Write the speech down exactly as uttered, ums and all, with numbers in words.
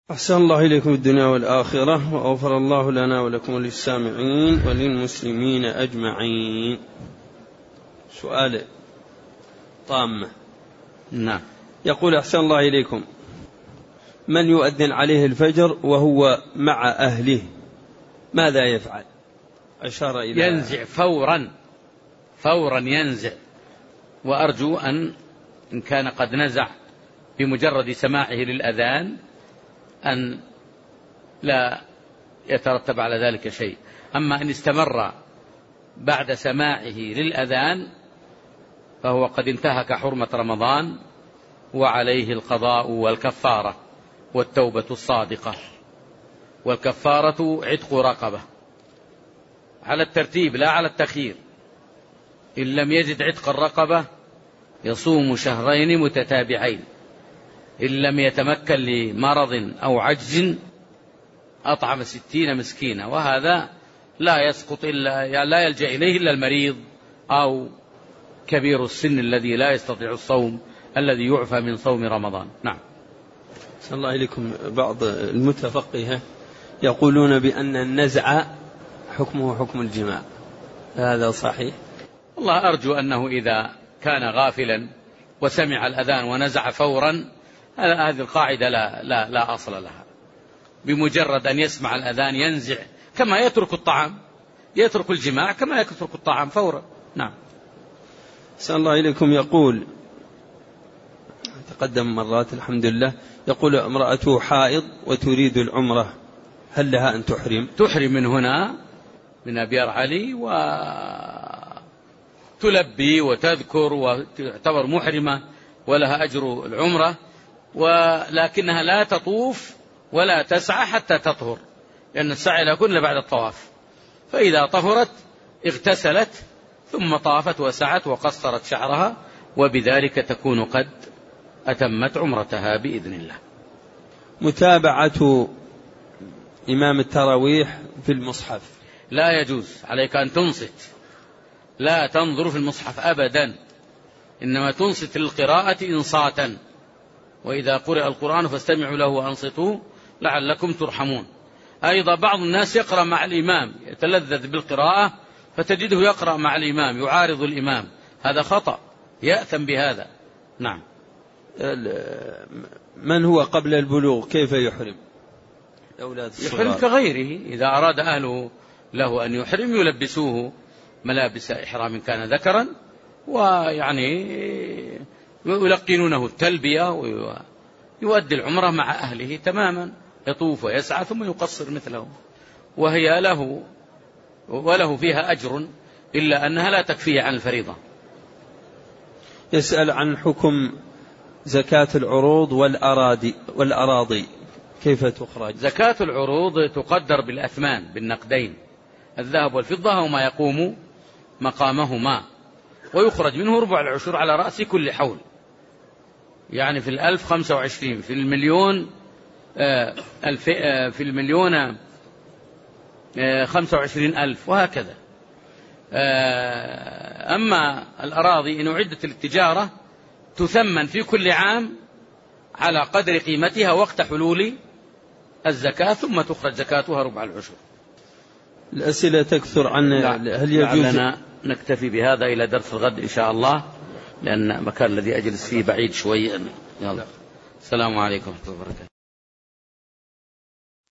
أحسن الله إليكم الدنيا والآخرة، وأغفر الله لنا ولكم وللسامعين وللمسلمين أجمعين. سؤال طامة. نعم. يقول: أحسن الله إليكم، من يؤذن عليه الفجر وهو مع أهله ماذا يفعل؟ أشار إلى ينزع فورا فورا ينزع، وأرجو أن إن كان قد نزع بمجرد سماعه للأذان أن لا يترتب على ذلك شيء. أما إن استمر بعد سماعه للأذان فهو قد انتهك حرمة رمضان، وعليه القضاء والكفارة والتوبة الصادقة. والكفارة عتق رقبة على الترتيب لا على التخيير. إن لم يجد عتق الرقبة يصوم شهرين متتابعين. إن لم يتمكن لمرض أو عجز أطعم ستين مسكينة، وهذا لا يسقط إلا يعني لا يلجأ إليه إلا المريض أو كبير السن الذي لا يستطيع الصوم الذي يعفى من صوم رمضان. نعم. صلى الله عليكم. بعض المتفقهة يقولون بأن النزع حكمه حكم الجماع، هذا صحيح؟ والله أرجو أنه إذا كان غافلا وسمع الأذان ونزع فورا، هذه القاعدة لا, لا, لا أصل لها. بمجرد أن يسمع الأذان ينزع، كما يترك الطعام، يترك الجماع كما يترك الطعام فورا. نعم. صلى الله عليكم. يقول تقدم مرات الحمد لله، يقول: امرأته حائض وتريد العمرة، هل لها أن تحرم؟ تحرم من هنا من أبيار علي وتلبي وتذكر وتعتبر محرمة ولها أجر العمرة، ولكنها لا تطوف ولا تسعى حتى تطهر، لأن السعي لا يكون إلا بعد الطواف. فإذا طهرت اغتسلت ثم طافت وسعت وقصرت شعرها، وبذلك تكون قد أتمت عمرتها بإذن الله. متابعة إمام التراويح في المصحف لا يجوز، عليك أن تنصت، لا تنظر في المصحف أبدا، إنما تنصت للقراءة إنصاتا. وإذا قرأ القرآن فاستمعوا له وأنصتوا لعلكم ترحمون. أيضا بعض الناس يقرأ مع الإمام، يتلذذ بالقراءة فتجده يقرأ مع الإمام يعارض الإمام، هذا خطأ، يأثم بهذا. نعم. من هو قبل البلوغ كيف يحرم؟ يحرم كغيره، إذا أراد أهله له أن يحرم يلبسوه ملابس إحرام كان ذكرا، ويعني يلقنونه التلبية ويؤدي العمرة مع أهله تماما، يطوف ويسعى ثم يقصر مثله، وهي له وله فيها أجر، إلا أنها لا تكفيه عن الفريضة. يسأل عن حكم زكاة العروض والأراضي والأراضي كيف تخرج؟ زكاة العروض تقدر بالأثمان بالنقدين، الذهب والفضة وما يقوم مقامهما، ويخرج منه ربع العشر على رأس كل حول، يعني في الألف خمسة وعشرين، في المليون آه الف آه في المليون آه خمسة وعشرين ألف، وهكذا. آه أما الأراضي إن أعدت للتجارة تثمن في كل عام على قدر قيمتها وقت حلول الزكاة، ثم تخرج زكاتها ربع العشر. الأسئلة تكثر عن هل يجوز. لعلنا نكتفي بهذا إلى درس الغد إن شاء الله، لأن المكان الذي أجلس فيه بعيد شوي. يلا. السلام عليكم ورحمة الله وبركاته.